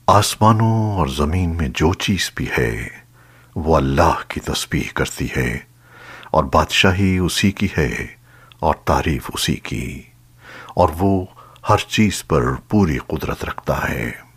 आसमानों और ज़मीन में जो चीज़ भी है वो अल्लाह की तस्बीह करती है और बादशाही उसी की है और तारीफ उसी की, और वो हर चीज़ पर पूरी कुदरत रखता है।